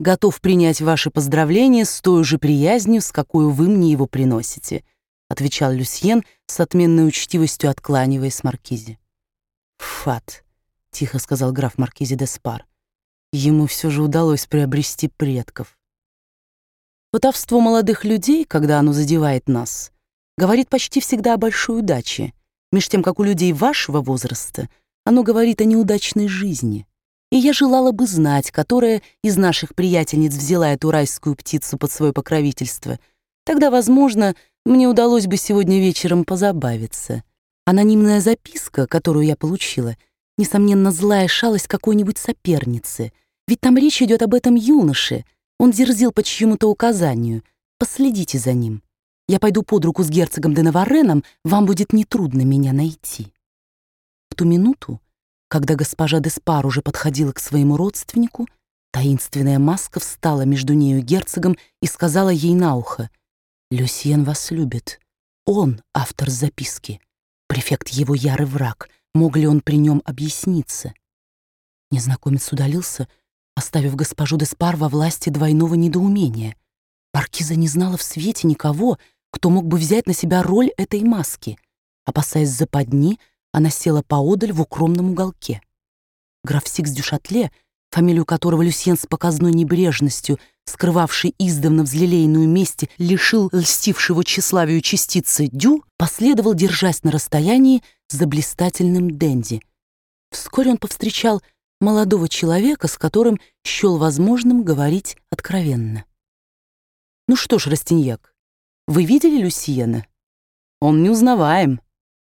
готов принять ваши поздравления с той же приязнью, с какой вы мне его приносите», отвечал Люсьен с отменной учтивостью, откланиваясь маркизе. «Фат», — тихо сказал граф маркизе де Спар, «ему все же удалось приобрести предков». Потовство молодых людей, когда оно задевает нас, говорит почти всегда о большой удаче, меж тем, как у людей вашего возраста оно говорит о неудачной жизни. И я желала бы знать, которая из наших приятельниц взяла эту райскую птицу под свое покровительство. Тогда, возможно, мне удалось бы сегодня вечером позабавиться. Анонимная записка, которую я получила, несомненно, злая шалость какой-нибудь соперницы. Ведь там речь идет об этом юноше. Он дерзил по чьему-то указанию. Последите за ним. Я пойду под руку с герцогом де Наварреном, вам будет нетрудно меня найти». В ту минуту, когда госпожа де Спар уже подходила к своему родственнику, таинственная маска встала между нею и герцогом и сказала ей на ухо: «Люсьен вас любит. Он автор записки. Префект его ярый враг. Мог ли он при нем объясниться?» Незнакомец удалился, оставив госпожу де Спар во власти двойного недоумения. Маркиза не знала в свете никого, кто мог бы взять на себя роль этой маски. Опасаясь западни, она села поодаль в укромном уголке. Граф Сикс дю Шатле, фамилию которого Люсьен с показной небрежностью, скрывавший издавна взлелеянную месть, лишил льстившего тщеславию частицы «дю», последовал, держась на расстоянии, за блистательным денди. Вскоре он повстречал молодого человека, с которым счел возможным говорить откровенно. «Ну что ж, Растиньяк, вы видели Люсьена? Он неузнаваем.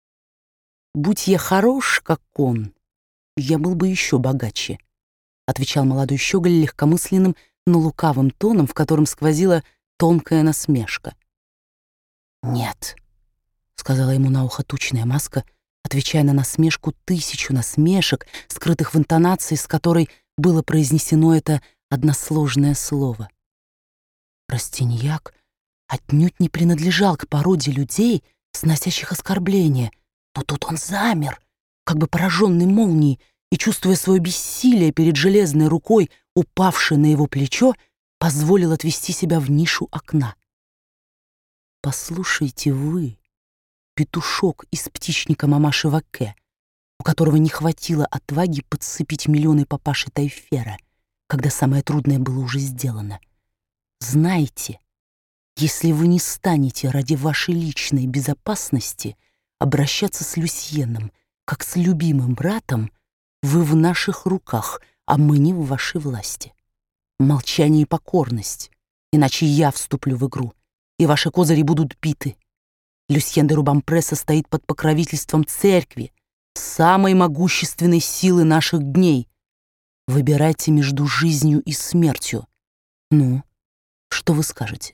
Будь я хорош, как он, я был бы еще богаче», отвечал молодой щеголь легкомысленным, но лукавым тоном, в котором сквозила тонкая насмешка. «Нет», — сказала ему на ухо тучная маска, отвечая на насмешку тысячу насмешек, скрытых в интонации, с которой было произнесено это односложное слово. Растиньяк отнюдь не принадлежал к породе людей, сносящих оскорбления, но тут он замер, как бы пораженный молнией, и, чувствуя свое бессилие перед железной рукой, упавшей на его плечо, позволил отвести себя в нишу окна. «Послушайте вы, петушок из птичника мамаши Ваке, у которого не хватило отваги подцепить миллионы папаши Тайфера, когда самое трудное было уже сделано. Знайте, если вы не станете ради вашей личной безопасности обращаться с Люсьеном, как с любимым братом, вы в наших руках, а мы не в вашей власти. Молчание и покорность, иначе я вступлю в игру, и ваши козыри будут биты. Люсьен де Рубампре состоит под покровительством церкви, самой могущественной силы наших дней. Выбирайте между жизнью и смертью. Ну, что вы скажете?»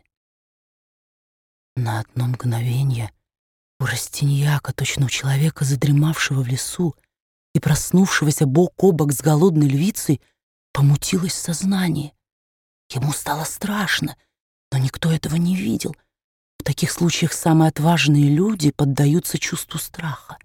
На одно мгновение у Растиньяка, точно у человека, задремавшего в лесу и проснувшегося бок о бок с голодной львицей, помутилось сознание. Ему стало страшно, но никто этого не видел. В таких случаях самые отважные люди поддаются чувству страха.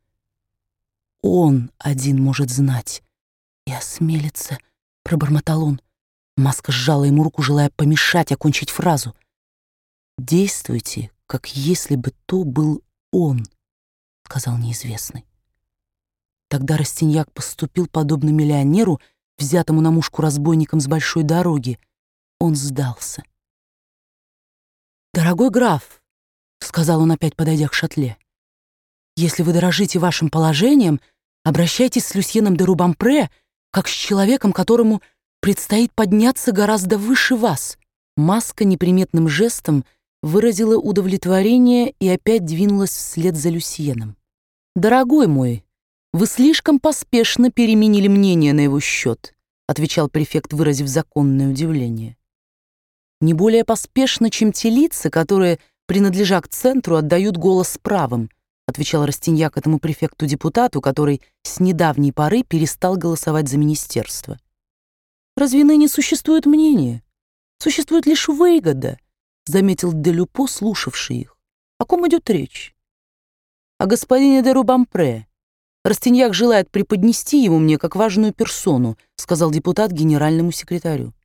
«Он один может знать и осмелиться», — пробормотал он. Маска сжала ему руку, желая помешать окончить фразу. «Действуйте, как если бы то был он», — сказал неизвестный. Тогда Растиньяк поступил подобно миллионеру, взятому на мушку разбойником с большой дороги. Он сдался. «Дорогой граф», — сказал он опять, подойдя к Шатле, «если вы дорожите вашим положением, обращайтесь с Люсьеном де Рубампре, как с человеком, которому предстоит подняться гораздо выше вас». Маска неприметным жестом выразила удовлетворение и опять двинулась вслед за Люсьеном. «Дорогой мой, вы слишком поспешно переменили мнение на его счет», отвечал префект, выразив законное удивление. «Не более поспешно, чем те лица, которые, принадлежа к центру, отдают голос правым», отвечал Растиньяк этому префекту-депутату, который с недавней поры перестал голосовать за министерство. «Разве ныне существует мнение? Существует лишь выгода», заметил де Люпо, слушавший их. «О ком идет речь?» «О господине де Рубампре. Растиньяк желает преподнести его мне как важную персону», сказал депутат генеральному секретарю.